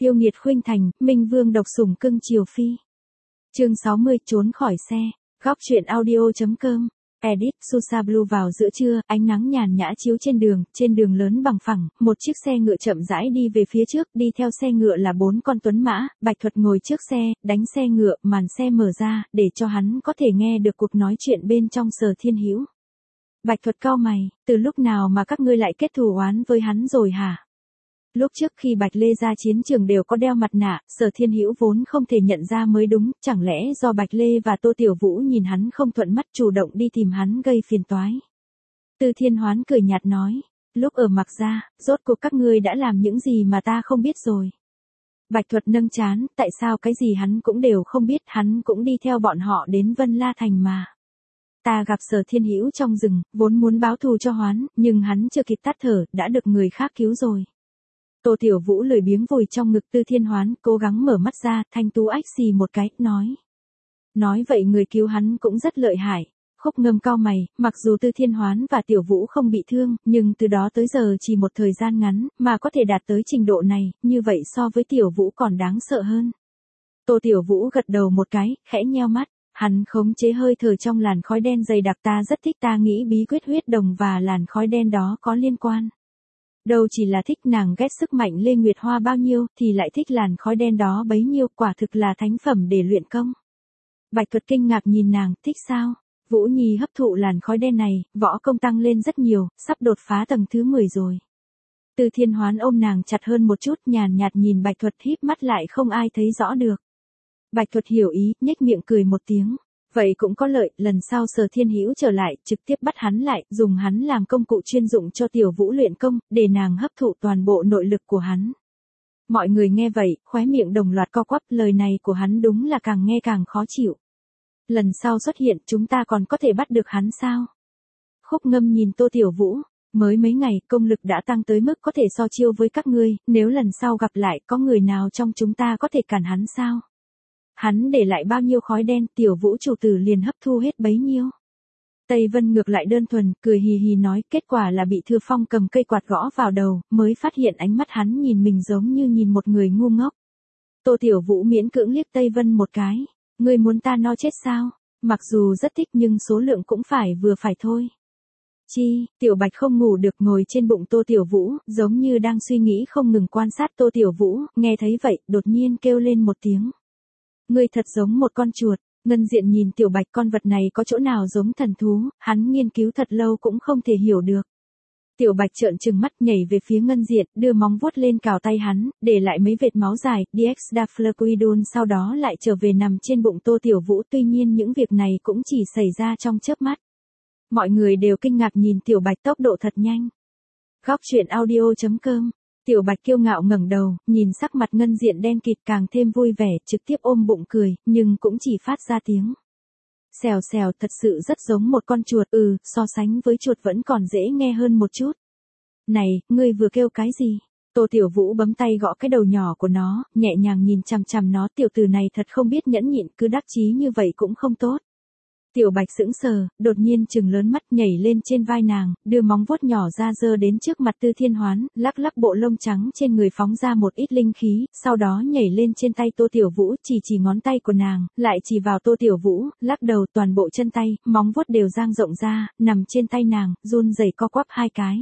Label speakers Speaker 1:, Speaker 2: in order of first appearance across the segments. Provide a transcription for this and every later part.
Speaker 1: Yêu nghiệt khuynh thành, Minh Vương độc sủng cưng chiều phi. Chương 60, trốn khỏi xe. Góc truyện audio.com. Edit, Susa Blue vào giữa trưa, ánh nắng nhàn nhã chiếu trên đường lớn bằng phẳng, một chiếc xe ngựa chậm rãi đi về phía trước, đi theo xe ngựa là 4 con tuấn mã, Bạch Thuật ngồi trước xe, đánh xe ngựa, màn xe mở ra, để cho hắn có thể nghe được cuộc nói chuyện bên trong Sở Thiên Hữu. Bạch Thuật cau mày, từ lúc nào mà các ngươi lại kết thù oán với hắn rồi hả? Lúc trước khi Bạch Lê ra chiến trường đều có đeo mặt nạ, Sở Thiên Hữu vốn không thể nhận ra mới đúng, chẳng lẽ do Bạch Lê và Tô Tiểu Vũ nhìn hắn không thuận mắt chủ động đi tìm hắn gây phiền toái. Tư Thiên Hoán cười nhạt nói, lúc ở Mạc Gia, rốt cuộc các ngươi đã làm những gì mà ta không biết rồi. Bạch Thuật nâng trán, tại sao cái gì hắn cũng đều không biết, hắn cũng đi theo bọn họ đến Vân La Thành mà. Ta gặp Sở Thiên Hữu trong rừng, vốn muốn báo thù cho Hoán, nhưng hắn chưa kịp tắt thở, đã được người khác cứu rồi. Tô Tiểu Vũ lười biếng vùi trong ngực Tư Thiên Hoán, cố gắng mở mắt ra, thanh tú ách xì một cái, nói. Nói vậy người cứu hắn cũng rất lợi hại. Khúc Ngâm cau mày, mặc dù Tư Thiên Hoán và Tiểu Vũ không bị thương, nhưng từ đó tới giờ chỉ một thời gian ngắn, mà có thể đạt tới trình độ này, như vậy so với Tiểu Vũ còn đáng sợ hơn. Tô Tiểu Vũ gật đầu một cái, khẽ nheo mắt. Hắn khống chế hơi thở trong làn khói đen dày đặc, ta rất thích, ta nghĩ bí quyết huyết đồng và làn khói đen đó có liên quan. Đâu chỉ là thích, nàng ghét sức mạnh Lê Nguyệt Hoa bao nhiêu thì lại thích làn khói đen đó bấy nhiêu, quả thực là thánh phẩm để luyện công. Bạch Thuật kinh ngạc nhìn nàng, thích sao? Vũ Nhi hấp thụ làn khói đen này, võ công tăng lên rất nhiều, sắp đột phá tầng thứ 10 rồi. Tư Thiên Hoán ôm nàng chặt hơn một chút, nhàn nhạt nhìn Bạch Thuật, híp mắt lại không ai thấy rõ được. Bạch Thuật hiểu ý, nhếch miệng cười một tiếng. Vậy cũng có lợi, lần sau Sở Thiên Hữu trở lại, trực tiếp bắt hắn lại, dùng hắn làm công cụ chuyên dụng cho Tiểu Vũ luyện công, để nàng hấp thụ toàn bộ nội lực của hắn. Mọi người nghe vậy, khóe miệng đồng loạt co quắp, lời này của hắn đúng là càng nghe càng khó chịu. Lần sau xuất hiện, chúng ta còn có thể bắt được hắn sao? Khúc Ngâm nhìn Tô Tiểu Vũ, mới mấy ngày, công lực đã tăng tới mức có thể so chiêu với các ngươi, nếu lần sau gặp lại, có người nào trong chúng ta có thể cản hắn sao? Hắn để lại bao nhiêu khói đen, Tiểu Vũ chủ tử liền hấp thu hết bấy nhiêu. Tây Vân ngược lại đơn thuần, cười hì hì nói, kết quả là bị Thư Phong cầm cây quạt gõ vào đầu, mới phát hiện ánh mắt hắn nhìn mình giống như nhìn một người ngu ngốc. Tô Tiểu Vũ miễn cưỡng liếc Tây Vân một cái, ngươi muốn ta no chết sao? Mặc dù rất thích nhưng số lượng cũng phải vừa phải thôi. Chi, Tiểu Bạch không ngủ được ngồi trên bụng Tô Tiểu Vũ, giống như đang suy nghĩ không ngừng quan sát Tô Tiểu Vũ, nghe thấy vậy, đột nhiên kêu lên một tiếng. Ngươi thật giống một con chuột. Ngân Diện nhìn Tiểu Bạch, con vật này có chỗ nào giống thần thú, hắn nghiên cứu thật lâu cũng không thể hiểu được. Tiểu Bạch trợn trừng mắt nhảy về phía Ngân Diện, đưa móng vuốt lên cào tay hắn, để lại mấy vệt máu dài, Dexdaflurquidone, sau đó lại trở về nằm trên bụng Tô Tiểu Vũ, tuy nhiên những việc này cũng chỉ xảy ra trong chớp mắt. Mọi người đều kinh ngạc nhìn Tiểu Bạch tốc độ thật nhanh. Góc truyện audio.com. Tiểu Bạch kiêu ngạo ngẩng đầu, nhìn sắc mặt Ngân Diện đen kịt càng thêm vui vẻ, trực tiếp ôm bụng cười, nhưng cũng chỉ phát ra tiếng. Xèo xèo, thật sự rất giống một con chuột, so sánh với chuột vẫn còn dễ nghe hơn một chút. Này, ngươi vừa kêu cái gì? Tô Tiểu Vũ bấm tay gõ cái đầu nhỏ của nó, nhẹ nhàng nhìn chằm chằm nó, tiểu tử này thật không biết nhẫn nhịn, cứ đắc chí như vậy cũng không tốt. Tiểu Bạch sững sờ, đột nhiên trừng lớn mắt nhảy lên trên vai nàng, đưa móng vuốt nhỏ ra giơ đến trước mặt Tư Thiên Hoán, lắc lắc bộ lông trắng trên người phóng ra một ít linh khí, sau đó nhảy lên trên tay Tô Tiểu Vũ, chỉ ngón tay của nàng, lại chỉ vào Tô Tiểu Vũ, lắc đầu, toàn bộ chân tay, móng vuốt đều dang rộng ra, nằm trên tay nàng, run rẩy co quắp hai cái.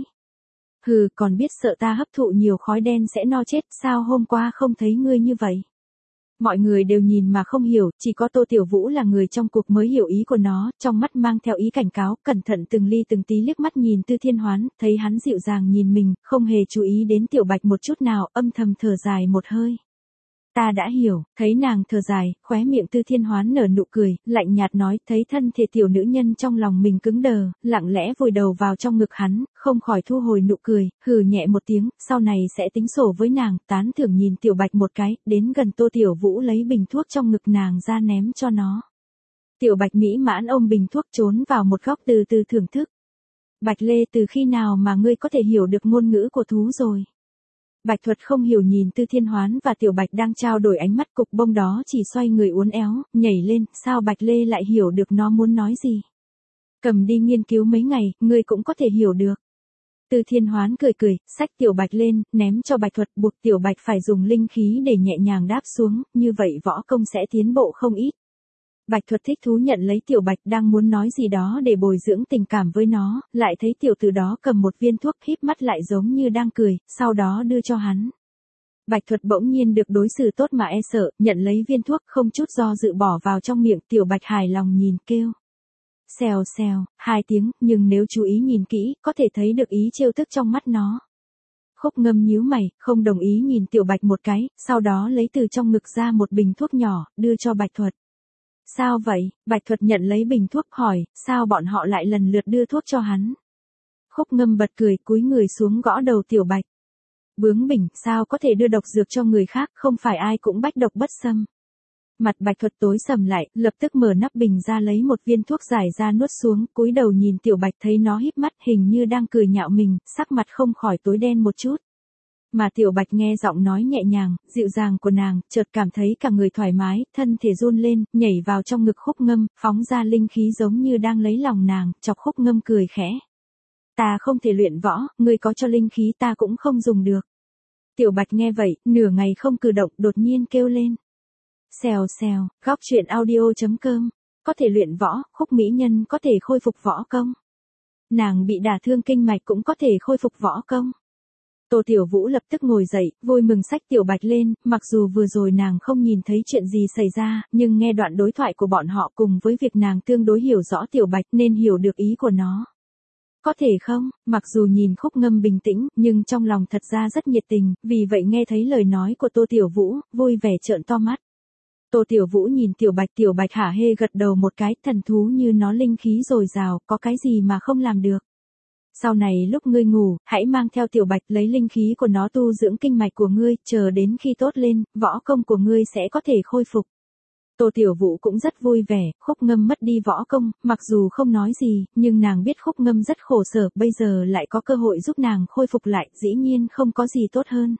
Speaker 1: Hừ, còn biết sợ ta hấp thụ nhiều khói đen sẽ no chết, sao hôm qua không thấy ngươi như vậy? Mọi người đều nhìn mà không hiểu, chỉ có Tô Tiểu Vũ là người trong cuộc mới hiểu ý của nó, trong mắt mang theo ý cảnh cáo, cẩn thận từng ly từng tí liếc mắt nhìn Tư Thiên Hoán, thấy hắn dịu dàng nhìn mình, không hề chú ý đến Tiểu Bạch một chút nào, âm thầm thở dài một hơi. Ta đã hiểu, thấy nàng thở dài, khóe miệng Tư Thiên Hoán nở nụ cười, lạnh nhạt nói, thấy thân thể tiểu nữ nhân trong lòng mình cứng đờ, lặng lẽ vùi đầu vào trong ngực hắn, không khỏi thu hồi nụ cười, hừ nhẹ một tiếng, sau này sẽ tính sổ với nàng, tán thưởng nhìn Tiểu Bạch một cái, đến gần Tô Tiểu Vũ lấy bình thuốc trong ngực nàng ra ném cho nó. Tiểu Bạch mỹ mãn ôm bình thuốc trốn vào một góc từ từ thưởng thức. Bạch Lê, từ khi nào mà ngươi có thể hiểu được ngôn ngữ của thú rồi? Bạch Thuật không hiểu nhìn Tư Thiên Hoán và Tiểu Bạch đang trao đổi ánh mắt, cục bông đó chỉ xoay người uốn éo, nhảy lên, sao Bạch Lê lại hiểu được nó muốn nói gì? Cầm đi nghiên cứu mấy ngày, ngươi cũng có thể hiểu được. Từ Thiên Hoán cười cười, xách Tiểu Bạch lên, ném cho Bạch Thuật, buộc Tiểu Bạch phải dùng linh khí để nhẹ nhàng đáp xuống, như vậy võ công sẽ tiến bộ không ít. Bạch Thuật thích thú nhận lấy Tiểu Bạch, đang muốn nói gì đó để bồi dưỡng tình cảm với nó, lại thấy tiểu tử đó cầm một viên thuốc, híp mắt lại giống như đang cười, sau đó đưa cho hắn. Bạch Thuật bỗng nhiên được đối xử tốt mà e sợ, nhận lấy viên thuốc không chút do dự bỏ vào trong miệng. Tiểu Bạch hài lòng nhìn kêu. Xèo xèo, 2 tiếng, nhưng nếu chú ý nhìn kỹ, có thể thấy được ý trêu tức trong mắt nó. Khúc Ngâm nhíu mày, không đồng ý nhìn Tiểu Bạch một cái, sau đó lấy từ trong ngực ra một bình thuốc nhỏ, đưa cho Bạch Thuật. Sao vậy? Bạch Thuật nhận lấy bình thuốc hỏi, sao bọn họ lại lần lượt đưa thuốc cho hắn? Khúc Ngâm bật cười, cúi người xuống gõ đầu Tiểu Bạch. Bướng bỉnh, sao có thể đưa độc dược cho người khác, không phải ai cũng bách độc bất xâm. Mặt Bạch Thuật tối sầm lại, lập tức mở nắp bình ra lấy một viên thuốc giải ra nuốt xuống, cúi đầu nhìn Tiểu Bạch thấy nó híp mắt hình như đang cười nhạo mình, sắc mặt không khỏi tối đen một chút. Mà Tiểu Bạch nghe giọng nói nhẹ nhàng, dịu dàng của nàng, chợt cảm thấy cả người thoải mái, thân thể run lên, nhảy vào trong ngực Khúc Ngâm, phóng ra linh khí giống như đang lấy lòng nàng, chọc Khúc Ngâm cười khẽ. Ta không thể luyện võ, ngươi có cho linh khí ta cũng không dùng được. Tiểu Bạch nghe vậy, nửa ngày không cử động, đột nhiên kêu lên. Xèo xèo, góc truyện audio.com. Có thể luyện võ, Khúc mỹ nhân có thể khôi phục võ công. Nàng bị đả thương kinh mạch cũng có thể khôi phục võ công. Tô Tiểu Vũ lập tức ngồi dậy, vui mừng xách Tiểu Bạch lên, mặc dù vừa rồi nàng không nhìn thấy chuyện gì xảy ra, nhưng nghe đoạn đối thoại của bọn họ cùng với việc nàng tương đối hiểu rõ Tiểu Bạch nên hiểu được ý của nó. Có thể không, mặc dù nhìn Khúc Ngâm bình tĩnh, nhưng trong lòng thật ra rất nhiệt tình, vì vậy nghe thấy lời nói của Tô Tiểu Vũ, vui vẻ trợn to mắt. Tô Tiểu Vũ nhìn Tiểu Bạch hả hê gật đầu một cái, thần thú như nó linh khí dồi dào, có cái gì mà không làm được. Sau này lúc ngươi ngủ, hãy mang theo Tiểu Bạch lấy linh khí của nó tu dưỡng kinh mạch của ngươi, chờ đến khi tốt lên, võ công của ngươi sẽ có thể khôi phục. Tô Tiểu Vũ cũng rất vui vẻ, Khúc Ngâm mất đi võ công, mặc dù không nói gì, nhưng nàng biết Khúc Ngâm rất khổ sở, bây giờ lại có cơ hội giúp nàng khôi phục lại, dĩ nhiên không có gì tốt hơn.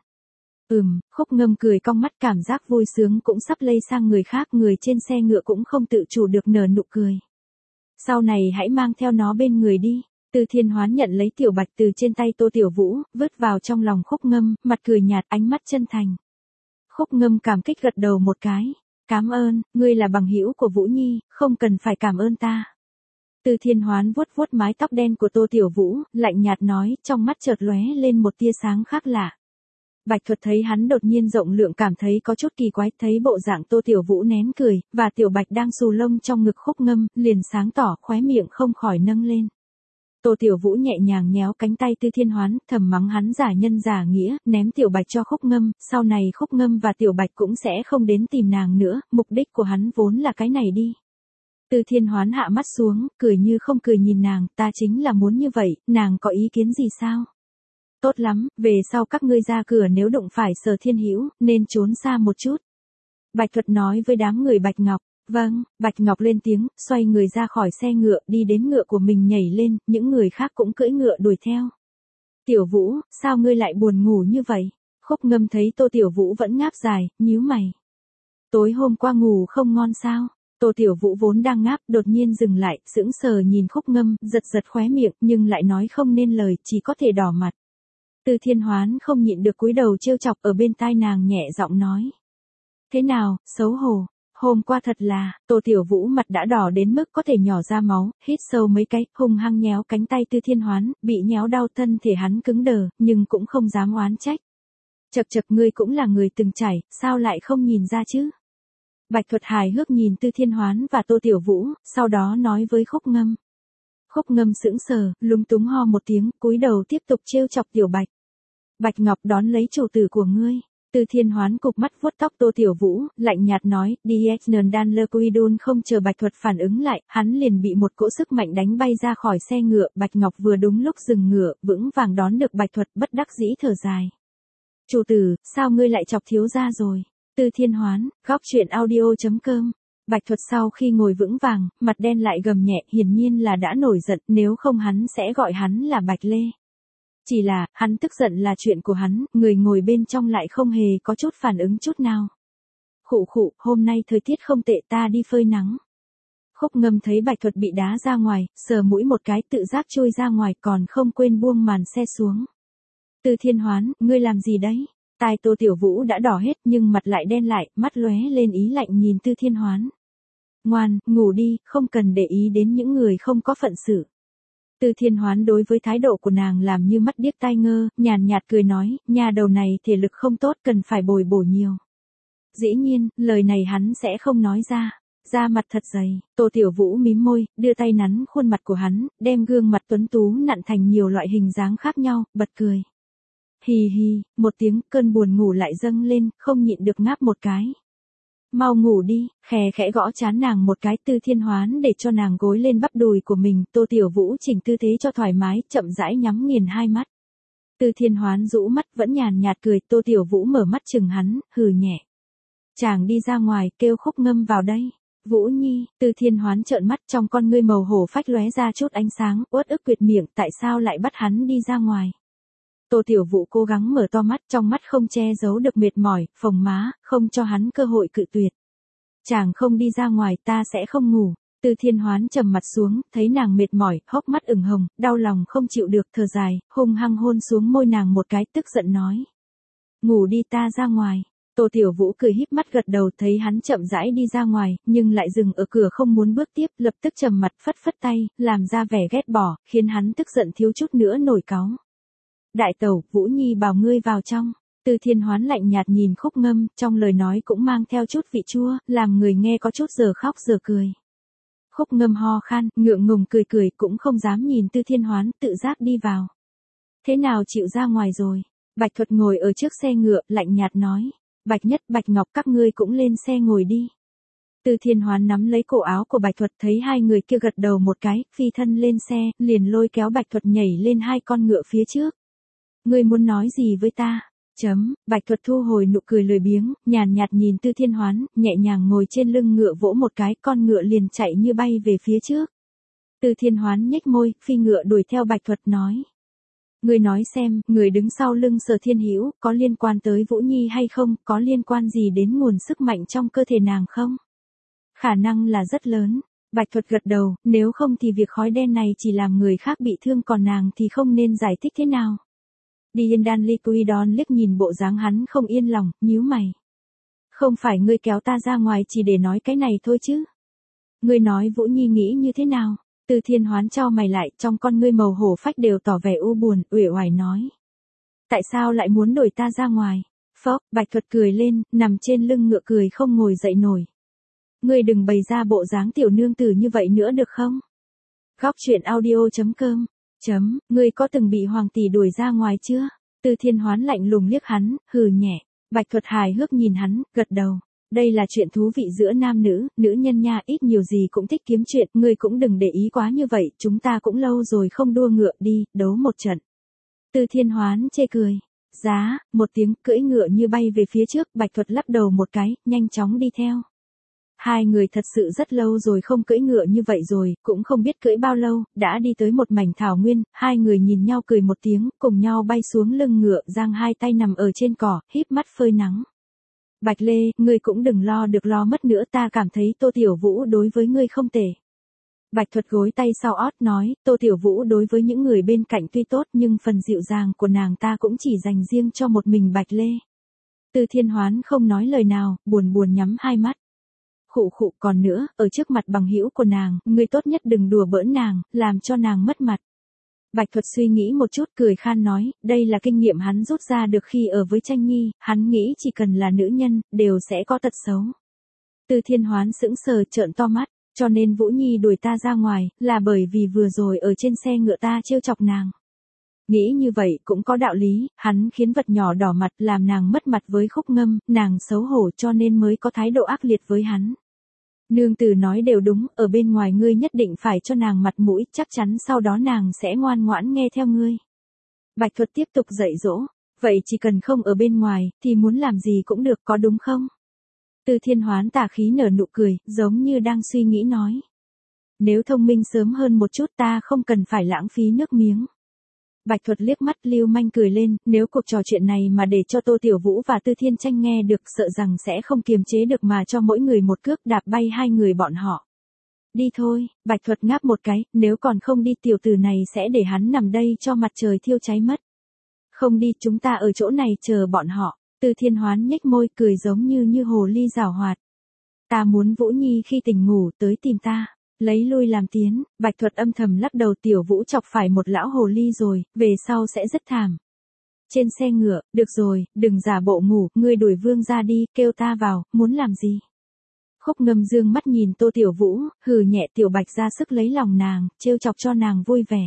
Speaker 1: Khúc Ngâm cười cong mắt, cảm giác vui sướng cũng sắp lây sang người khác, người trên xe ngựa cũng không tự chủ được nở nụ cười. Sau này hãy mang theo nó bên người đi. Từ Thiên Hoán nhận lấy Tiểu Bạch từ trên tay Tô Tiểu Vũ, vứt vào trong lòng Khúc Ngâm, mặt cười nhạt, ánh mắt chân thành. Khúc Ngâm cảm kích gật đầu một cái. Cảm ơn, ngươi là bằng hữu của Vũ Nhi, không cần phải cảm ơn ta. Từ Thiên Hoán vuốt vuốt mái tóc đen của Tô Tiểu Vũ, lạnh nhạt nói, trong mắt chợt lóe lên một tia sáng khác lạ. Bạch Thuật thấy hắn đột nhiên rộng lượng cảm thấy có chút kỳ quái, thấy bộ dạng Tô Tiểu Vũ nén cười, và Tiểu Bạch đang xù lông trong ngực Khúc Ngâm, liền sáng tỏ, khóe miệng không khỏi nâng lên. Tô Tiểu Vũ nhẹ nhàng nhéo cánh tay Từ Thiên Hoán, thầm mắng hắn giả nhân giả nghĩa, ném Tiểu Bạch cho Khúc Ngâm, sau này Khúc Ngâm và Tiểu Bạch cũng sẽ không đến tìm nàng nữa, mục đích của hắn vốn là cái này đi. Từ Thiên Hoán hạ mắt xuống, cười như không cười nhìn nàng, ta chính là muốn như vậy, nàng có ý kiến gì sao? Tốt lắm, về sau các ngươi ra cửa nếu đụng phải Sở Thiên Hữu, nên trốn xa một chút. Bạch Thuật nói với đám người Bạch Ngọc. Vâng, Bạch Ngọc lên tiếng, xoay người ra khỏi xe ngựa, đi đến ngựa của mình nhảy lên, những người khác cũng cưỡi ngựa đuổi theo. Tiểu Vũ, sao ngươi lại buồn ngủ như vậy? Khúc Ngâm thấy Tô Tiểu Vũ vẫn ngáp dài, nhíu mày. Tối hôm qua ngủ không ngon sao? Tô Tiểu Vũ vốn đang ngáp, đột nhiên dừng lại, sững sờ nhìn Khúc Ngâm, giật giật khóe miệng, nhưng lại nói không nên lời, chỉ có thể đỏ mặt. Từ Thiên Hoán không nhịn được cúi đầu trêu chọc ở bên tai nàng nhẹ giọng nói. Thế nào, xấu hổ? Hôm qua thật là, Tô Tiểu Vũ mặt đã đỏ đến mức có thể nhỏ ra máu, hít sâu mấy cái, hung hăng nhéo cánh tay Từ Thiên Hoán, bị nhéo đau thân thể hắn cứng đờ, nhưng cũng không dám oán trách. Chậc chậc, ngươi cũng là người từng trải, sao lại không nhìn ra chứ? Bạch Thuật hài hước nhìn Từ Thiên Hoán và Tô Tiểu Vũ, sau đó nói với Khúc Ngâm. Khúc Ngâm sững sờ, lúng túng ho một tiếng, cúi đầu tiếp tục trêu chọc Tiểu Bạch. Bạch Ngọc đón lấy chủ tử của ngươi. Từ Thiên Hoán cục mắt vuốt tóc Tô Tiểu Vũ, lạnh nhạt nói, Diexnon Dan Lequidun. Không chờ Bạch Thuật phản ứng lại, hắn liền bị một cỗ sức mạnh đánh bay ra khỏi xe ngựa, Bạch Ngọc vừa đúng lúc dừng ngựa, vững vàng đón được Bạch Thuật, bất đắc dĩ thở dài. Chủ tử, sao ngươi lại chọc thiếu gia rồi? Từ Thiên Hoán, góc truyện audio.com. Bạch Thuật sau khi ngồi vững vàng, mặt đen lại gầm nhẹ, hiển nhiên là đã nổi giận, nếu không hắn sẽ gọi hắn là Bạch Lê. Chỉ là, hắn tức giận là chuyện của hắn, người ngồi bên trong lại không hề có chút phản ứng chút nào. Khụ khụ, hôm nay thời tiết không tệ, ta đi phơi nắng. Khúc Ngâm thấy Bạch Thuật bị đá ra ngoài, sờ mũi một cái tự giác trôi ra ngoài còn không quên buông màn xe xuống. Từ Thiên Hoán, ngươi làm gì đấy? Tai Tô Tiểu Vũ đã đỏ hết nhưng mặt lại đen lại, mắt lóe lên ý lạnh nhìn Từ Thiên Hoán. Ngoan, ngủ đi, không cần để ý đến những người không có phận sự. Từ Thiên Hoán đối với thái độ của nàng làm như mắt điếc tai ngơ, nhàn nhạt cười nói, nhà đầu này thể lực không tốt cần phải bồi bổ nhiều. Dĩ nhiên, lời này hắn sẽ không nói ra. Da mặt thật dày, Tô Tiểu Vũ mím môi, đưa tay nắn khuôn mặt của hắn, đem gương mặt tuấn tú nặn thành nhiều loại hình dáng khác nhau, bật cười. Hì hì, một tiếng, cơn buồn ngủ lại dâng lên, không nhịn được ngáp một cái. Mau ngủ đi, khẽ khẽ gõ trán nàng một cái. Từ Thiên Hoán để cho nàng gối lên bắp đùi của mình, Tô Tiểu Vũ chỉnh tư thế cho thoải mái, chậm rãi nhắm nghiền hai mắt. Từ Thiên Hoán rũ mắt vẫn nhàn nhạt cười, Tô Tiểu Vũ mở mắt chừng hắn, hừ nhẹ. Chàng đi ra ngoài, kêu Khúc Ngâm vào đây. Vũ Nhi, Từ Thiên Hoán trợn mắt, trong con ngươi màu hổ phách lóe ra chút ánh sáng, uất ức quyệt miệng, tại sao lại bắt hắn đi ra ngoài. Tô Tiểu Vũ cố gắng mở to mắt, trong mắt không che giấu được mệt mỏi, phồng má, không cho hắn cơ hội cự tuyệt. Chàng không đi ra ngoài, ta sẽ không ngủ. Từ Thiên Hoán trầm mặt xuống, thấy nàng mệt mỏi, hốc mắt ửng hồng, đau lòng không chịu được, thở dài, hung hăng hôn xuống môi nàng một cái, tức giận nói. Ngủ đi, ta ra ngoài. Tô Tiểu Vũ cười híp mắt gật đầu, thấy hắn chậm rãi đi ra ngoài, nhưng lại dừng ở cửa không muốn bước tiếp, lập tức trầm mặt phất phất tay, làm ra vẻ ghét bỏ, khiến hắn tức giận thiếu chút nữa nổi cáu. Đại tẩu, Vũ Nhi bảo ngươi vào trong. Từ Thiên Hoán lạnh nhạt nhìn Khúc Ngâm, trong lời nói cũng mang theo chút vị chua, làm người nghe có chút giờ khóc giờ cười. Khúc Ngâm ho khan, ngượng ngùng cười cười, cũng không dám nhìn Từ Thiên Hoán, tự giác đi vào. Thế nào chịu ra ngoài rồi? Bạch Thuật ngồi ở trước xe ngựa, lạnh nhạt nói. Bạch Nhất, Bạch Ngọc, các ngươi cũng lên xe ngồi đi. Từ Thiên Hoán nắm lấy cổ áo của Bạch Thuật, thấy hai người kia gật đầu một cái, phi thân lên xe, liền lôi kéo Bạch Thuật nhảy lên hai con ngựa phía trước. Ngươi muốn nói gì với ta? Bạch Thuật thu hồi nụ cười lười biếng, nhàn nhạt nhìn Từ Thiên Hoán, nhẹ nhàng ngồi trên lưng ngựa vỗ một cái, con ngựa liền chạy như bay về phía trước. Từ Thiên Hoán nhếch môi, phi ngựa đuổi theo Bạch Thuật nói. Ngươi nói xem, người đứng sau lưng Sở Thiên Hữu có liên quan tới Vũ Nhi hay không, có liên quan gì đến nguồn sức mạnh trong cơ thể nàng không? Khả năng là rất lớn. Bạch Thuật gật đầu, nếu không thì việc khói đen này chỉ làm người khác bị thương, còn nàng thì không nên giải thích thế nào. Điên Đan Liquidon liếc nhìn bộ dáng hắn không yên lòng, nhíu mày. Không phải ngươi kéo ta ra ngoài chỉ để nói cái này thôi chứ? Ngươi nói Vũ Nhi nghĩ như thế nào? Từ Thiên Hoán chau mày lại, trong con ngươi màu hổ phách đều tỏ vẻ u buồn, uể oải nói. Tại sao lại muốn đuổi ta ra ngoài? Phốc, Bạch Thuật cười lên, nằm trên lưng ngựa cười không ngồi dậy nổi. Ngươi đừng bày ra bộ dáng tiểu nương tử như vậy nữa được không? Góc truyện audio.com. Ngươi có từng bị hoàng tỷ đuổi ra ngoài chưa? Từ Thiên Hoán lạnh lùng liếc hắn, hừ nhẹ. Bạch Thuật hài hước nhìn hắn, gật đầu. Đây là chuyện thú vị giữa nam nữ, nữ nhân nha, ít nhiều gì cũng thích kiếm chuyện, ngươi cũng đừng để ý quá như vậy, chúng ta cũng lâu rồi không đua ngựa, đi, đấu một trận. Từ Thiên Hoán chê cười. Giá, một tiếng, cưỡi ngựa như bay về phía trước, Bạch Thuật lắc đầu một cái, nhanh chóng đi theo. Hai người thật sự rất lâu rồi không cưỡi ngựa như vậy rồi, cũng không biết cưỡi bao lâu, đã đi tới một mảnh thảo nguyên, hai người nhìn nhau cười một tiếng, cùng nhau bay xuống lưng ngựa, giang hai tay nằm ở trên cỏ, híp mắt phơi nắng. Bạch Lê, ngươi cũng đừng lo mất nữa, ta cảm thấy Tô Tiểu Vũ đối với ngươi không tệ. Bạch Thuật gối tay sau ót nói, Tô Tiểu Vũ đối với những người bên cạnh tuy tốt nhưng phần dịu dàng của nàng ta cũng chỉ dành riêng cho một mình Bạch Lê. Từ Thiên Hoán không nói lời nào, buồn buồn nhắm hai mắt. Khụ, còn nữa, ở trước mặt bằng hữu của nàng, ngươi tốt nhất đừng đùa bỡn nàng, làm cho nàng mất mặt. Bạch Thuật suy nghĩ một chút cười khan nói, đây là kinh nghiệm hắn rút ra được khi ở với Tranh Nhi, hắn nghĩ chỉ cần là nữ nhân, đều sẽ có tật xấu. Từ Thiên Hoán sững sờ trợn to mắt, cho nên Vũ Nhi đuổi ta ra ngoài, là bởi vì vừa rồi ở trên xe ngựa ta trêu chọc nàng. Nghĩ như vậy cũng có đạo lý, hắn khiến vật nhỏ đỏ mặt làm nàng mất mặt với Khúc Ngâm, nàng xấu hổ cho nên mới có thái độ ác liệt với hắn. Nương tử nói đều đúng, ở bên ngoài ngươi nhất định phải cho nàng mặt mũi, chắc chắn sau đó nàng sẽ ngoan ngoãn nghe theo ngươi. Bạch Thuật tiếp tục dạy dỗ, vậy chỉ cần không ở bên ngoài, thì muốn làm gì cũng được, có đúng không? Từ Thiên Hoán tà khí nở nụ cười, giống như đang suy nghĩ nói. Nếu thông minh sớm hơn một chút ta không cần phải lãng phí nước miếng. Bạch Thuật liếc mắt lưu manh cười lên, nếu cuộc trò chuyện này mà để cho Tô Tiểu Vũ và Tư Thiên Tranh nghe được sợ rằng sẽ không kiềm chế được mà cho mỗi người một cước đạp bay hai người bọn họ. Đi thôi, Bạch Thuật ngáp một cái, nếu còn không đi tiểu tử này sẽ để hắn nằm đây cho mặt trời thiêu cháy mất. Không đi, chúng ta ở chỗ này chờ bọn họ. Từ Thiên Hoán nhếch môi cười giống như hồ ly giảo hoạt. Ta muốn Vũ Nhi khi tỉnh ngủ tới tìm ta. Lấy lui làm tiến, Bạch Thuật âm thầm lắc đầu, tiểu Vũ chọc phải một lão hồ ly rồi, về sau sẽ rất thảm. Trên xe ngựa, được rồi, đừng giả bộ ngủ, ngươi đuổi Vương ra đi, kêu ta vào, muốn làm gì? Khúc Ngâm dương mắt nhìn Tô Tiểu Vũ, hừ nhẹ, Tiểu Bạch ra sức lấy lòng nàng, trêu chọc cho nàng vui vẻ.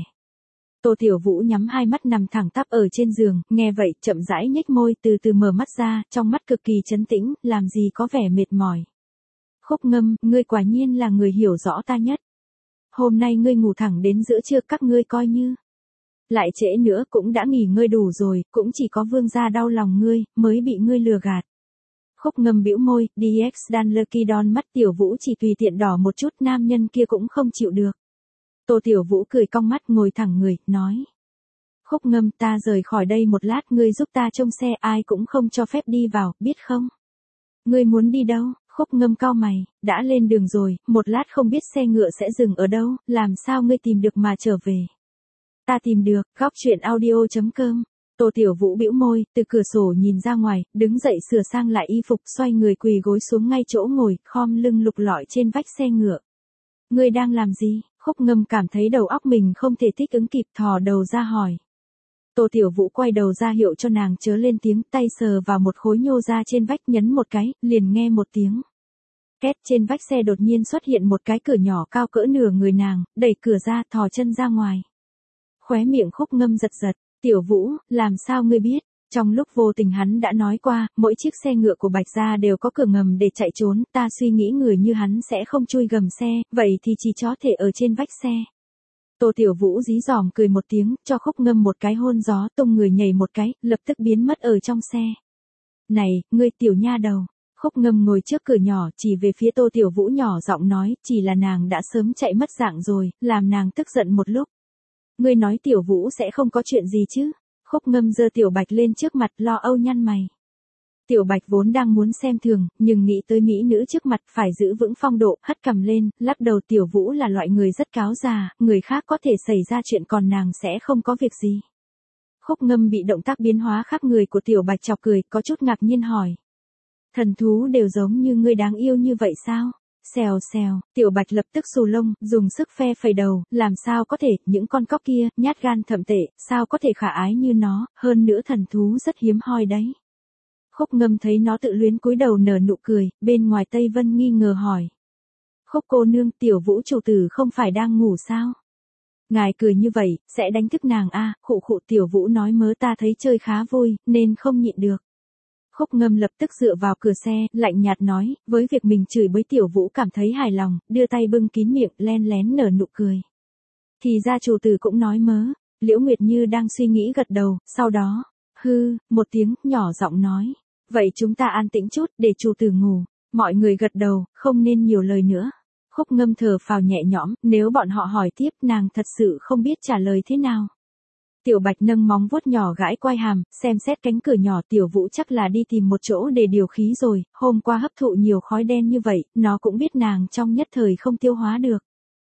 Speaker 1: Tô Tiểu Vũ nhắm hai mắt nằm thẳng tắp ở trên giường, nghe vậy, chậm rãi nhếch môi, từ từ mở mắt ra, trong mắt cực kỳ trấn tĩnh, làm gì có vẻ mệt mỏi. Khúc Ngâm, ngươi quả nhiên là người hiểu rõ ta nhất. Hôm nay ngươi ngủ thẳng đến giữa trưa, các ngươi coi như. Lại trễ nữa cũng đã nghỉ ngơi đủ rồi, cũng chỉ có Vương gia đau lòng ngươi, mới bị ngươi lừa gạt. Khúc Ngâm bĩu môi, DX Dan Lucky Don mắt Tiểu Vũ chỉ tùy tiện đỏ một chút, nam nhân kia cũng không chịu được. Tô Tiểu Vũ cười cong mắt, ngồi thẳng người, nói. Khúc Ngâm, ta rời khỏi đây một lát, ngươi giúp ta trông xe, ai cũng không cho phép đi vào, biết không? Ngươi muốn đi đâu? Khúc Ngâm cau mày, đã lên đường rồi, một lát không biết xe ngựa sẽ dừng ở đâu, làm sao ngươi tìm được mà trở về? Ta tìm được, góc truyện audio.com. Tô Tiểu Vũ bĩu môi, từ cửa sổ nhìn ra ngoài, đứng dậy sửa sang lại y phục, xoay người quỳ gối xuống ngay chỗ ngồi, khom lưng lục lọi trên vách xe ngựa. Ngươi đang làm gì? Khúc Ngâm cảm thấy đầu óc mình không thể thích ứng kịp, thò đầu ra hỏi. Tô Tiểu Vũ quay đầu ra hiệu cho nàng chớ lên tiếng, tay sờ vào một khối nhô ra trên vách, nhấn một cái, liền nghe một tiếng. Két, trên vách xe đột nhiên xuất hiện một cái cửa nhỏ cao cỡ nửa người nàng, đẩy cửa ra, thò chân ra ngoài. Khóe miệng Khúc Ngâm giật giật, Tiểu Vũ, làm sao ngươi biết? Trong lúc vô tình hắn đã nói qua, mỗi chiếc xe ngựa của Bạch gia đều có cửa ngầm để chạy trốn, ta suy nghĩ người như hắn sẽ không chui gầm xe, vậy thì chỉ có thể ở trên vách xe. Tô Tiểu Vũ dí dỏm cười một tiếng, cho Khúc Ngâm một cái hôn gió, tung người nhảy một cái, lập tức biến mất ở trong xe. Này, ngươi tiểu nha đầu. Khúc Ngâm ngồi trước cửa nhỏ, chỉ về phía Tô Tiểu Vũ nhỏ giọng nói, chỉ là nàng đã sớm chạy mất dạng rồi, làm nàng tức giận một lúc. Ngươi nói Tiểu Vũ sẽ không có chuyện gì chứ? Khúc Ngâm giơ Tiểu Bạch lên trước mặt, lo âu nhăn mày. Tiểu Bạch vốn đang muốn xem thường, nhưng nghĩ tới mỹ nữ trước mặt phải giữ vững phong độ, hất cằm lên, lắc đầu. Tiểu Vũ là loại người rất cáo già, người khác có thể xảy ra chuyện còn nàng sẽ không có việc gì. Khúc Ngâm bị động tác biến hóa khác người của Tiểu Bạch chọc cười, có chút ngạc nhiên hỏi. Thần thú đều giống như ngươi đáng yêu như vậy sao? Xèo xèo, Tiểu Bạch lập tức xù lông, dùng sức phe phẩy đầu, làm sao có thể, những con cóc kia, nhát gan thậm tệ, sao có thể khả ái như nó, hơn nữa thần thú rất hiếm hoi đấy. Khúc Ngâm thấy nó tự luyến cúi đầu nở nụ cười, bên ngoài Tây Vân nghi ngờ hỏi. Khúc cô nương, Tiểu Vũ chủ tử không phải đang ngủ sao? Ngài cười như vậy, sẽ đánh thức nàng a? Khụ khụ, Tiểu Vũ nói mớ, ta thấy chơi khá vui, nên không nhịn được. Khúc Ngâm lập tức dựa vào cửa xe, lạnh nhạt nói, với việc mình chửi bới Tiểu Vũ cảm thấy hài lòng, đưa tay bưng kín miệng, len lén nở nụ cười. Thì ra chủ tử cũng nói mớ. Liễu Nguyệt Như đang suy nghĩ gật đầu, sau đó, hư, một tiếng, nhỏ giọng nói. Vậy chúng ta an tĩnh chút, để chủ tử ngủ. Mọi người gật đầu, không nên nhiều lời nữa. Khúc Ngâm thở phào nhẹ nhõm, nếu bọn họ hỏi tiếp, nàng thật sự không biết trả lời thế nào. Tiểu Bạch nâng móng vuốt nhỏ gãi quai hàm, xem xét cánh cửa nhỏ. Tiểu Vũ chắc là đi tìm một chỗ để điều khí rồi, hôm qua hấp thụ nhiều khói đen như vậy, nó cũng biết nàng trong nhất thời không tiêu hóa được.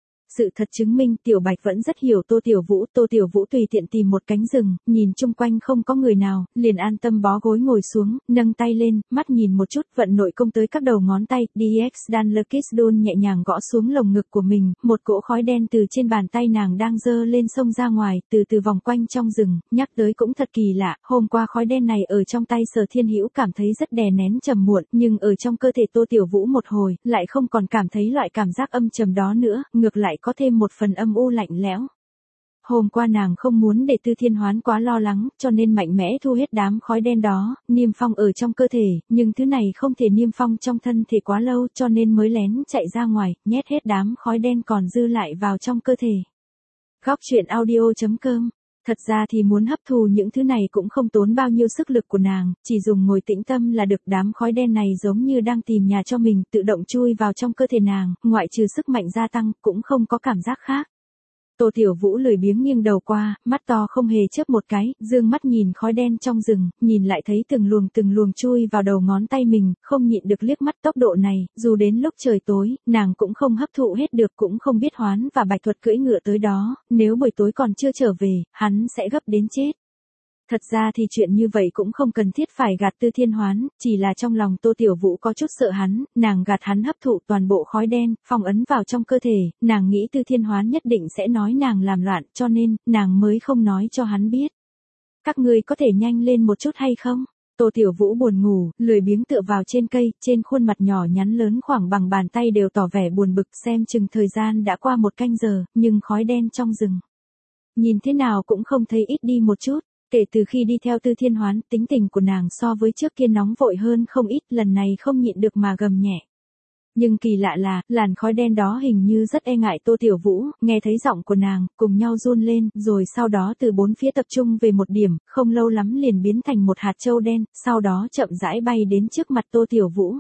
Speaker 1: Sự thật chứng minh Tiểu Bạch vẫn rất hiểu Tô Tiểu Vũ tùy tiện tìm một cánh rừng, nhìn chung quanh không có người nào, liền an tâm bó gối ngồi xuống, nâng tay lên, mắt nhìn một chút, vận nội công tới các đầu ngón tay, DX Dan Lucky Don nhẹ nhàng gõ xuống lồng ngực của mình, một cỗ khói đen từ trên bàn tay nàng đang dơ lên xông ra ngoài, từ từ vòng quanh trong rừng, nhắc tới cũng thật kỳ lạ, hôm qua khói đen này ở trong tay Sở Thiên Hữu cảm thấy rất đè nén trầm muộn, nhưng ở trong cơ thể Tô Tiểu Vũ một hồi, lại không còn cảm thấy loại cảm giác âm trầm đó nữa, ngược lại có thêm một phần âm u lạnh lẽo. Hôm qua nàng không muốn để Tư Thiên Hoán quá lo lắng, cho nên mạnh mẽ thu hết đám khói đen đó, niêm phong ở trong cơ thể, nhưng thứ này không thể niêm phong trong thân thể quá lâu, cho nên mới lén chạy ra ngoài, nhét hết đám khói đen còn dư lại vào trong cơ thể. Góc truyện audio.com. Thật ra thì muốn hấp thu những thứ này cũng không tốn bao nhiêu sức lực của nàng, chỉ dùng ngồi tĩnh tâm là được. Đám khói đen này giống như đang tìm nhà cho mình, tự động chui vào trong cơ thể nàng, ngoại trừ sức mạnh gia tăng, cũng không có cảm giác khác. Tô Tiểu Vũ lười biếng nghiêng đầu qua, mắt to không hề chớp một cái, dương mắt nhìn khói đen trong rừng, nhìn lại thấy từng luồng chui vào đầu ngón tay mình, không nhịn được liếc mắt tốc độ này, dù đến lúc trời tối, nàng cũng không hấp thụ hết được, cũng không biết Hoán và Bạch Thuật cưỡi ngựa tới đó, nếu buổi tối còn chưa trở về, hắn sẽ gấp đến chết. Thật ra thì chuyện như vậy cũng không cần thiết phải gạt Tư Thiên Hoán, chỉ là trong lòng Tô Tiểu Vũ có chút sợ hắn, nàng gạt hắn hấp thụ toàn bộ khói đen, phong ấn vào trong cơ thể, nàng nghĩ Tư Thiên Hoán nhất định sẽ nói nàng làm loạn, cho nên, nàng mới không nói cho hắn biết. Các ngươi có thể nhanh lên một chút hay không? Tô Tiểu Vũ buồn ngủ, lười biếng tựa vào trên cây, trên khuôn mặt nhỏ nhắn lớn khoảng bằng bàn tay đều tỏ vẻ buồn bực, xem chừng thời gian đã qua 1 canh giờ, nhưng khói đen trong rừng. Nhìn thế nào cũng không thấy ít đi một chút. Kể từ khi đi theo Tư Thiên Hoán, tính tình của nàng so với trước kia nóng vội hơn không ít, lần này không nhịn được mà gầm nhẹ. Nhưng kỳ lạ là, làn khói đen đó hình như rất e ngại Tô Tiểu Vũ, nghe thấy giọng của nàng, cùng nhau run lên, rồi sau đó từ 4 phía tập trung về một điểm, không lâu lắm liền biến thành một hạt châu đen, sau đó chậm rãi bay đến trước mặt Tô Tiểu Vũ.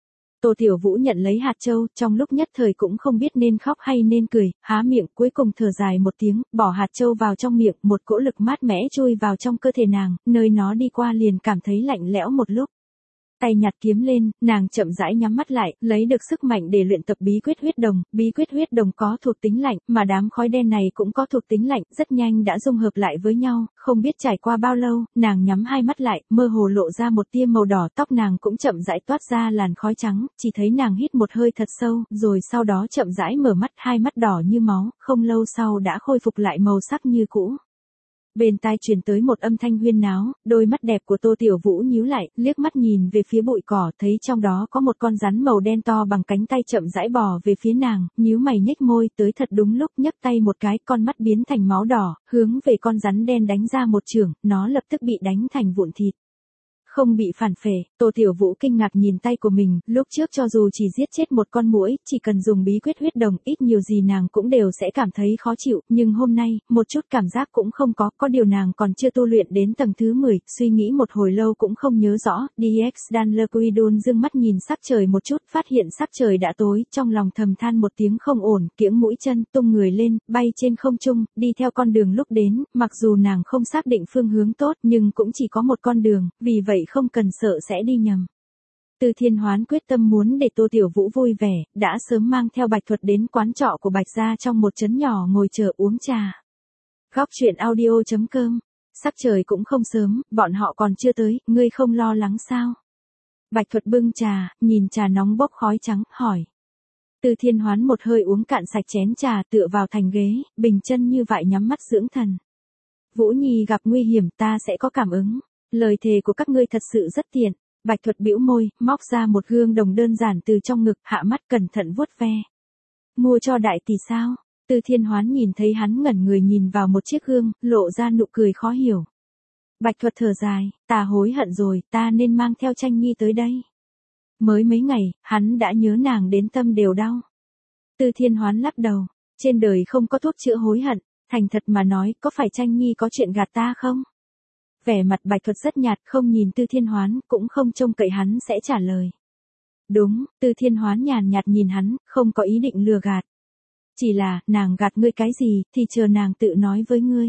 Speaker 1: Tô Tiểu Vũ nhận lấy hạt châu, trong lúc nhất thời cũng không biết nên khóc hay nên cười, há miệng, cuối cùng thở dài một tiếng, bỏ hạt châu vào trong miệng, một cỗ lực mát mẻ chui vào trong cơ thể nàng, nơi nó đi qua liền cảm thấy lạnh lẽo một lúc. Tay nhặt kiếm lên, nàng chậm rãi nhắm mắt lại, lấy được sức mạnh để luyện tập bí quyết huyết đồng có thuộc tính lạnh, mà đám khói đen này cũng có thuộc tính lạnh, rất nhanh đã dung hợp lại với nhau, không biết trải qua bao lâu, nàng nhắm hai mắt lại, mơ hồ lộ ra một tia màu đỏ, tóc nàng cũng chậm rãi toát ra làn khói trắng, chỉ thấy nàng hít một hơi thật sâu, rồi sau đó chậm rãi mở mắt, hai mắt đỏ như máu, không lâu sau đã khôi phục lại màu sắc như cũ. Bên tai truyền tới một âm thanh huyên náo, đôi mắt đẹp của Tô Tiểu Vũ nhíu lại, liếc mắt nhìn về phía bụi cỏ, thấy trong đó có một con rắn màu đen to bằng cánh tay chậm rãi bò về phía nàng, nhíu mày nhếch môi, tới thật đúng lúc, nhấc tay một cái, con mắt biến thành máu đỏ, hướng về con rắn đen đánh ra một chưởng, nó lập tức bị đánh thành vụn thịt. Không bị phản phệ, Tô Tiểu Vũ kinh ngạc nhìn tay của mình, lúc trước cho dù chỉ giết chết một con muỗi, chỉ cần dùng bí quyết huyết đồng, ít nhiều gì nàng cũng đều sẽ cảm thấy khó chịu, nhưng hôm nay, một chút cảm giác cũng không có điều nàng còn chưa tu luyện đến tầng thứ 10, suy nghĩ một hồi lâu cũng không nhớ rõ, DX Danlerquidun dương mắt nhìn sắc trời một chút, phát hiện sắc trời đã tối, trong lòng thầm than một tiếng không ổn, kiễng mũi chân, tung người lên, bay trên không trung, đi theo con đường lúc đến, mặc dù nàng không xác định phương hướng tốt, nhưng cũng chỉ có một con đường, vì vậy không cần sợ sẽ đi nhầm. Tư Thiên Hoán quyết tâm muốn để Tô Tiểu Vũ vui vẻ, đã sớm mang theo Bạch Thuật đến quán trọ của Bạch gia trong một trấn nhỏ ngồi chờ uống trà. Góc truyện audio.com. Sắc trời cũng không sớm, bọn họ còn chưa tới, ngươi không lo lắng sao? Bạch Thuật bưng trà, nhìn trà nóng bốc khói trắng, hỏi. Tư Thiên Hoán một hơi uống cạn sạch chén trà, tựa vào thành ghế, bình chân như vậy nhắm mắt dưỡng thần. Vũ Nhi gặp nguy hiểm, ta sẽ có cảm ứng. Lời thề của các ngươi thật sự rất tiện. Bạch Thuật bĩu môi, móc ra một gương đồng đơn giản từ trong ngực, hạ mắt cẩn thận vuốt ve. Mua cho đại tỷ sao? Tư Thiên Hoán nhìn thấy hắn ngẩn người nhìn vào một chiếc gương, lộ ra nụ cười khó hiểu. Bạch Thuật thở dài, ta hối hận rồi, ta nên mang theo Tranh Nhi tới đây. Mới mấy ngày, hắn đã nhớ nàng đến tâm đều đau. Tư Thiên Hoán lắc đầu, trên đời không có thuốc chữa hối hận, thành thật mà nói, có phải Tranh Nhi có chuyện gạt ta không? Vẻ mặt Bạch Thuật rất nhạt, không nhìn Tư Thiên Hoán, cũng không trông cậy hắn sẽ trả lời. Đúng, Tư Thiên Hoán nhàn nhạt nhìn hắn, không có ý định lừa gạt. Chỉ là, nàng gạt ngươi cái gì, thì chờ nàng tự nói với ngươi.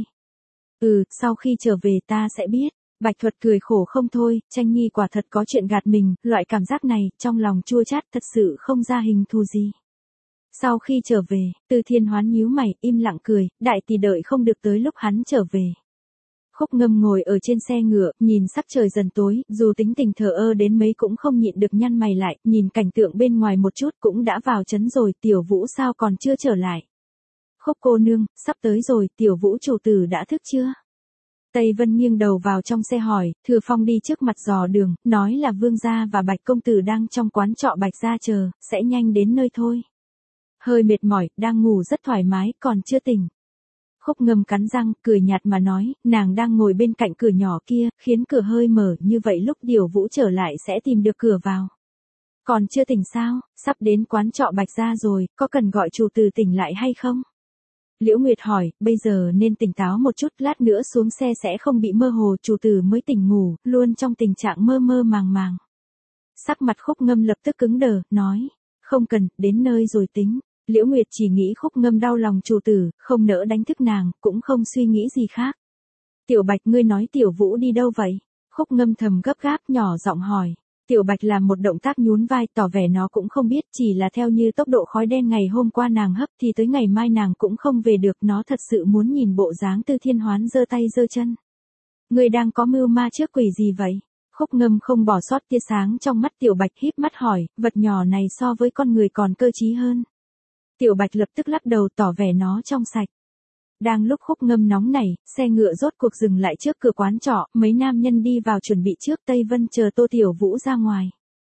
Speaker 1: Sau khi trở về ta sẽ biết. Bạch Thuật cười khổ không thôi, Tranh Nhi quả thật có chuyện gạt mình, loại cảm giác này, trong lòng chua chát thật sự không ra hình thù gì. Sau khi trở về, Tư Thiên Hoán nhíu mày, im lặng cười, đại tỷ đợi không được tới lúc hắn trở về. Khúc Ngâm ngồi ở trên xe ngựa, nhìn sắc trời dần tối, dù tính tình thờ ơ đến mấy cũng không nhịn được nhăn mày lại, nhìn cảnh tượng bên ngoài một chút cũng đã vào trấn rồi, Tiểu Vũ sao còn chưa trở lại. Khúc cô nương, sắp tới rồi, Tiểu Vũ chủ tử đã thức chưa? Tây Vân nghiêng đầu vào trong xe hỏi, Thừa Phong đi trước mặt dò đường, nói là Vương gia và Bạch công tử đang trong quán trọ Bạch gia chờ, sẽ nhanh đến nơi thôi. Hơi mệt mỏi, đang ngủ rất thoải mái, còn chưa tỉnh. Khúc Ngâm cắn răng, cười nhạt mà nói, nàng đang ngồi bên cạnh cửa nhỏ kia, khiến cửa hơi mở, như vậy lúc Tiểu Vũ trở lại sẽ tìm được cửa vào. Còn chưa tỉnh sao, sắp đến quán trọ Bạch gia rồi, có cần gọi chủ tử tỉnh lại hay không? Liễu Nguyệt hỏi, bây giờ nên tỉnh táo một chút, lát nữa xuống xe sẽ không bị mơ hồ, chủ tử mới tỉnh ngủ, luôn trong tình trạng mơ mơ màng màng. Sắc mặt Khúc Ngâm lập tức cứng đờ, nói, không cần, đến nơi rồi tính. Liễu Nguyệt chỉ nghĩ Khúc Ngâm đau lòng chủ tử, không nỡ đánh thức nàng, cũng không suy nghĩ gì khác. Tiểu Bạch, ngươi nói Tiểu Vũ đi đâu vậy? Khúc Ngâm thầm gấp gáp nhỏ giọng hỏi. Tiểu Bạch làm một động tác nhún vai, tỏ vẻ nó cũng không biết, chỉ là theo như tốc độ khói đen ngày hôm qua nàng hấp thì tới ngày mai nàng cũng không về được, nó thật sự muốn nhìn bộ dáng Tư Thiên Hoán giơ tay giơ chân. Ngươi đang có mưu ma trước quỷ gì vậy? Khúc Ngâm không bỏ sót tia sáng trong mắt Tiểu Bạch, híp mắt hỏi, vật nhỏ này so với con người còn cơ trí hơn. Tiểu Bạch lập tức lắc đầu, tỏ vẻ nó trong sạch. Đang lúc Khúc Ngâm nóng nảy, xe ngựa rốt cuộc dừng lại trước cửa quán trọ, mấy nam nhân đi vào chuẩn bị trước, Tây Vân chờ Tô Tiểu Vũ ra ngoài.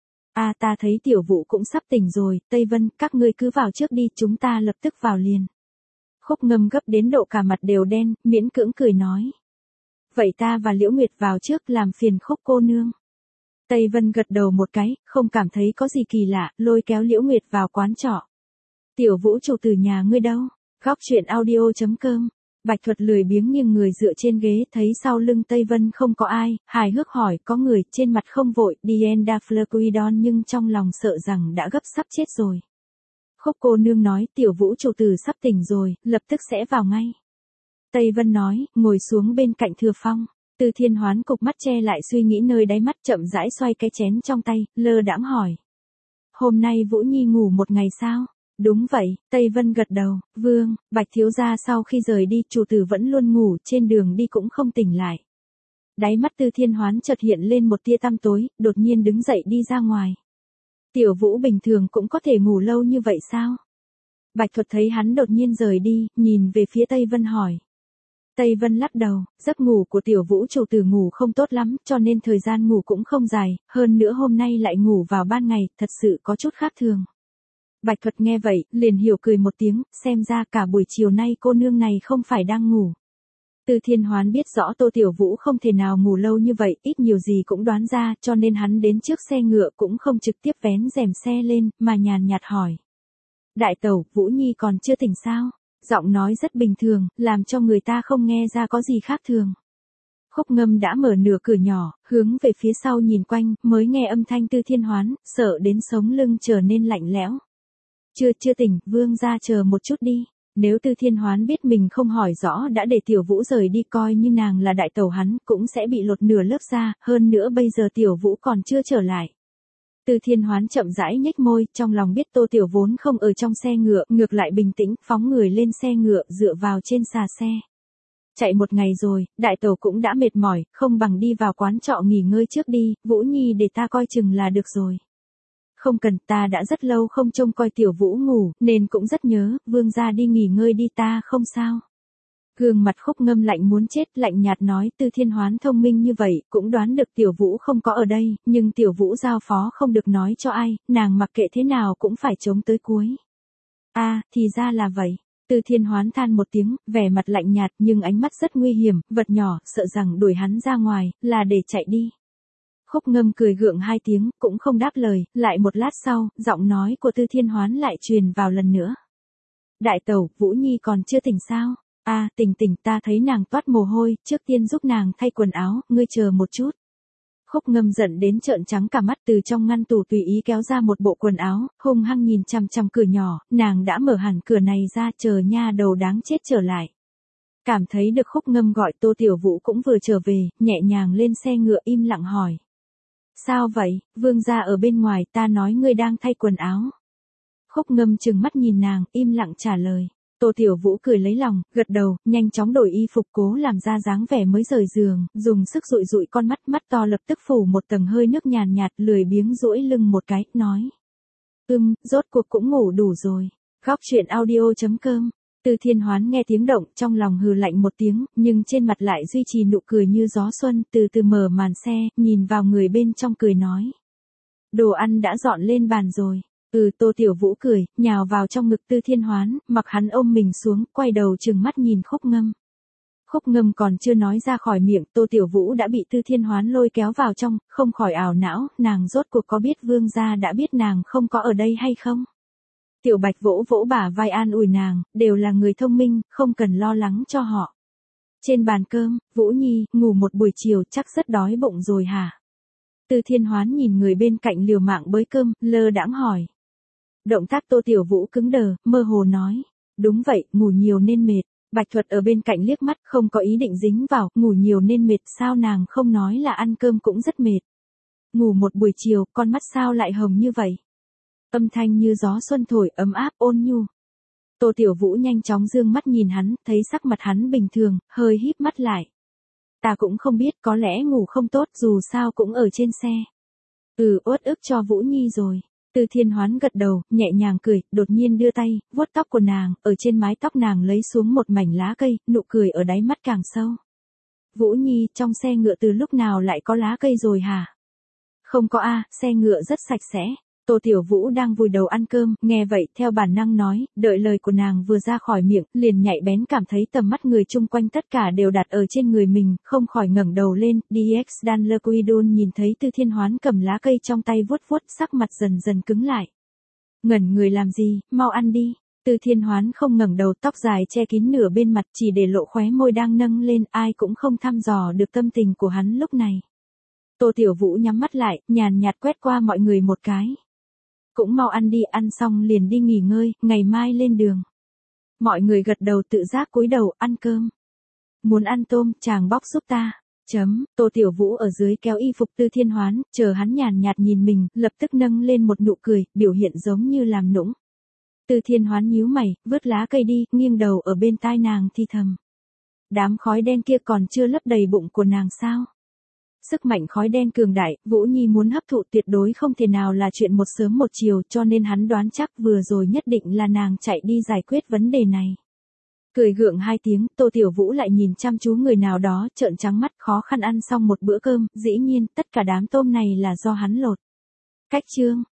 Speaker 1: Ta thấy Tiểu Vũ cũng sắp tỉnh rồi, Tây Vân, các ngươi cứ vào trước đi, chúng ta lập tức vào liền. Khúc Ngâm gấp đến độ cả mặt đều đen, miễn cưỡng cười nói. Vậy ta và Liễu Nguyệt vào trước, làm phiền Khúc cô nương. Tây Vân gật đầu một cái, không cảm thấy có gì kỳ lạ, lôi kéo Liễu Nguyệt vào quán trọ. Tiểu Vũ, chủ tử nhà ngươi đâu? Góc truyện audio.com. Bạch Thuật lười biếng nghiêng người dựa trên ghế, thấy sau lưng Tây Vân không có ai, hài hước hỏi, có người, trên mặt không vội, Dienda Flequidon, nhưng trong lòng sợ rằng đã gấp sắp chết rồi. Khúc cô nương nói, Tiểu Vũ chủ tử sắp tỉnh rồi, lập tức sẽ vào ngay. Tây Vân nói, ngồi xuống bên cạnh Thừa Phong. Tư Thiên Hoán cục mắt che lại suy nghĩ nơi đáy mắt, chậm rãi xoay cái chén trong tay, lơ đãng hỏi. Hôm nay Vũ Nhi ngủ một ngày sao? Đúng vậy, Tây Vân gật đầu. Vương, Bạch thiếu gia sau khi rời đi, chủ tử vẫn luôn ngủ, trên đường đi cũng không tỉnh lại. Đáy mắt Tư Thiên Hoán chợt hiện lên một tia tăm tối, đột nhiên đứng dậy đi ra ngoài. Tiểu Vũ bình thường cũng có thể ngủ lâu như vậy sao? Bạch Thuật thấy hắn đột nhiên rời đi, nhìn về phía Tây Vân hỏi. Tây Vân lắc đầu, giấc ngủ của Tiểu Vũ chủ tử ngủ không tốt lắm, cho nên thời gian ngủ cũng không dài, hơn nữa hôm nay lại ngủ vào ban ngày, thật sự có chút khác thường. Bạch Thuật nghe vậy, liền hiểu cười một tiếng, xem ra cả buổi chiều nay cô nương này không phải đang ngủ. Tư Thiên Hoán biết rõ Tô Tiểu Vũ không thể nào ngủ lâu như vậy, ít nhiều gì cũng đoán ra, cho nên hắn đến trước xe ngựa cũng không trực tiếp vén rèm xe lên, mà nhàn nhạt hỏi. Đại tẩu, Vũ Nhi còn chưa tỉnh sao? Giọng nói rất bình thường, làm cho người ta không nghe ra có gì khác thường. Khúc Ngâm đã mở nửa cửa nhỏ, hướng về phía sau nhìn quanh, mới nghe âm thanh Tư Thiên Hoán, sợ đến sống lưng trở nên lạnh lẽo. Chưa tỉnh, vương gia chờ một chút đi. Nếu Tư Thiên Hoán biết mình không hỏi rõ đã để Tiểu Vũ rời đi, coi như nàng là đại tẩu hắn, cũng sẽ bị lột nửa lớp da, hơn nữa bây giờ Tiểu Vũ còn chưa trở lại. Tư Thiên Hoán chậm rãi nhếch môi, trong lòng biết Tô Tiểu vốn không ở trong xe ngựa, ngược lại bình tĩnh, phóng người lên xe ngựa, dựa vào trên xà xe. Chạy một ngày rồi, đại tẩu cũng đã mệt mỏi, không bằng đi vào quán trọ nghỉ ngơi trước đi, Vũ Nhi để ta coi chừng là được rồi. Không cần, ta đã rất lâu không trông coi Tiểu Vũ ngủ, nên cũng rất nhớ, vương gia đi nghỉ ngơi đi, ta không sao. Gương mặt Khúc Ngâm lạnh muốn chết, lạnh nhạt nói. Tư Thiên Hoán thông minh như vậy, cũng đoán được Tiểu Vũ không có ở đây, nhưng Tiểu Vũ giao phó không được nói cho ai, nàng mặc kệ thế nào cũng phải chống tới cuối. Thì ra là vậy. Tư Thiên Hoán than một tiếng, vẻ mặt lạnh nhạt nhưng ánh mắt rất nguy hiểm, vật nhỏ, sợ rằng đuổi hắn ra ngoài, là để chạy đi. Khúc Ngâm cười gượng hai tiếng, cũng không đáp lời, lại một lát sau, giọng nói của Tư Thiên Hoán lại truyền vào lần nữa. Đại tẩu, Vũ Nhi còn chưa tỉnh sao? Tỉnh, ta thấy nàng toát mồ hôi, trước tiên giúp nàng thay quần áo, ngươi chờ một chút. Khúc Ngâm giận đến trợn trắng cả mắt, từ trong ngăn tủ tùy ý kéo ra một bộ quần áo, hung hăng nhìn chằm chằm cửa nhỏ, nàng đã mở hẳn cửa này ra, chờ nha đầu đáng chết trở lại. Cảm thấy được Khúc Ngâm gọi, Tô Tiểu Vũ cũng vừa trở về, nhẹ nhàng lên xe ngựa im lặng hỏi. Sao vậy, vương gia ở bên ngoài, ta nói ngươi đang thay quần áo. Khúc Ngâm trừng mắt nhìn nàng, im lặng trả lời. Tô Tiểu Vũ cười lấy lòng, gật đầu, nhanh chóng đổi y phục, cố làm ra dáng vẻ mới rời giường, dùng sức dụi dụi con mắt, mắt to lập tức phủ một tầng hơi nước nhàn nhạt, lười biếng duỗi lưng một cái, nói. Rốt cuộc cũng ngủ đủ rồi. Góc truyện audio.com. Tư Thiên Hoán nghe tiếng động, trong lòng hừ lạnh một tiếng, nhưng trên mặt lại duy trì nụ cười như gió xuân, từ từ mở màn xe, nhìn vào người bên trong cười nói. Đồ ăn đã dọn lên bàn rồi. Tô Tiểu Vũ cười, nhào vào trong ngực Tư Thiên Hoán, mặc hắn ôm mình xuống, quay đầu trừng mắt nhìn Khúc Ngâm. Khúc Ngâm còn chưa nói ra khỏi miệng, Tô Tiểu Vũ đã bị Tư Thiên Hoán lôi kéo vào trong, không khỏi ảo não, nàng rốt cuộc có biết vương gia đã biết nàng không có ở đây hay không? Tiểu Bạch vỗ vỗ bả vai an ủi nàng, đều là người thông minh, không cần lo lắng cho họ. Trên bàn cơm, Vũ Nhi, ngủ một buổi chiều chắc rất đói bụng rồi hả? Tư Thiên Hoán nhìn người bên cạnh liều mạng bới cơm, lơ đãng hỏi. Động tác Tô Tiểu Vũ cứng đờ, mơ hồ nói. Đúng vậy, ngủ nhiều nên mệt. Bạch Thuật ở bên cạnh liếc mắt, không có ý định dính vào, ngủ nhiều nên mệt, sao nàng không nói là ăn cơm cũng rất mệt. Ngủ một buổi chiều, con mắt sao lại hồng như vậy? Âm thanh như gió xuân thổi, ấm áp, ôn nhu. Tô Tiểu Vũ nhanh chóng dương mắt nhìn hắn, thấy sắc mặt hắn bình thường, hơi híp mắt lại. Ta cũng không biết, có lẽ ngủ không tốt, dù sao cũng ở trên xe. Uất ức cho Vũ Nhi rồi. Từ Thiên Hoán gật đầu, nhẹ nhàng cười, đột nhiên đưa tay, vuốt tóc của nàng, ở trên mái tóc nàng lấy xuống một mảnh lá cây, nụ cười ở đáy mắt càng sâu. Vũ Nhi, trong xe ngựa từ lúc nào lại có lá cây rồi hả? Không có a, xe ngựa rất sạch sẽ. Tô Tiểu Vũ đang vùi đầu ăn cơm, nghe vậy theo bản năng nói, đợi lời của nàng vừa ra khỏi miệng, liền nhạy bén cảm thấy tầm mắt người chung quanh tất cả đều đặt ở trên người mình, không khỏi ngẩng đầu lên, DX Dan Lequidun nhìn thấy Từ Thiên Hoán cầm lá cây trong tay vuốt vuốt, sắc mặt dần dần cứng lại. Ngẩn người làm gì, mau ăn đi. Từ Thiên Hoán không ngẩng đầu, tóc dài che kín nửa bên mặt, chỉ để lộ khóe môi đang nâng lên, ai cũng không thăm dò được tâm tình của hắn lúc này. Tô Tiểu Vũ nhắm mắt lại, nhàn nhạt quét qua mọi người một cái. Cũng mau ăn đi, ăn xong liền đi nghỉ ngơi, ngày mai lên đường. Mọi người gật đầu tự giác cúi đầu, ăn cơm. Muốn ăn tôm, chàng bóc giúp ta. Tô Tiểu Vũ ở dưới kéo y phục Từ Thiên Hoán, chờ hắn nhàn nhạt nhìn mình, lập tức nâng lên một nụ cười, biểu hiện giống như làm nũng. Từ Thiên Hoán nhíu mày, vứt lá cây đi, nghiêng đầu ở bên tai nàng thì thầm. Đám khói đen kia còn chưa lấp đầy bụng của nàng sao? Sức mạnh khói đen cường đại, Vũ Nhi muốn hấp thụ tuyệt đối không thể nào là chuyện một sớm một chiều, cho nên hắn đoán chắc vừa rồi nhất định là nàng chạy đi giải quyết vấn đề này. Cười gượng hai tiếng, Tô Tiểu Vũ lại nhìn chăm chú người nào đó, trợn trắng mắt, khó khăn ăn xong một bữa cơm, dĩ nhiên, tất cả đám tôm này là do hắn lột. Cách chương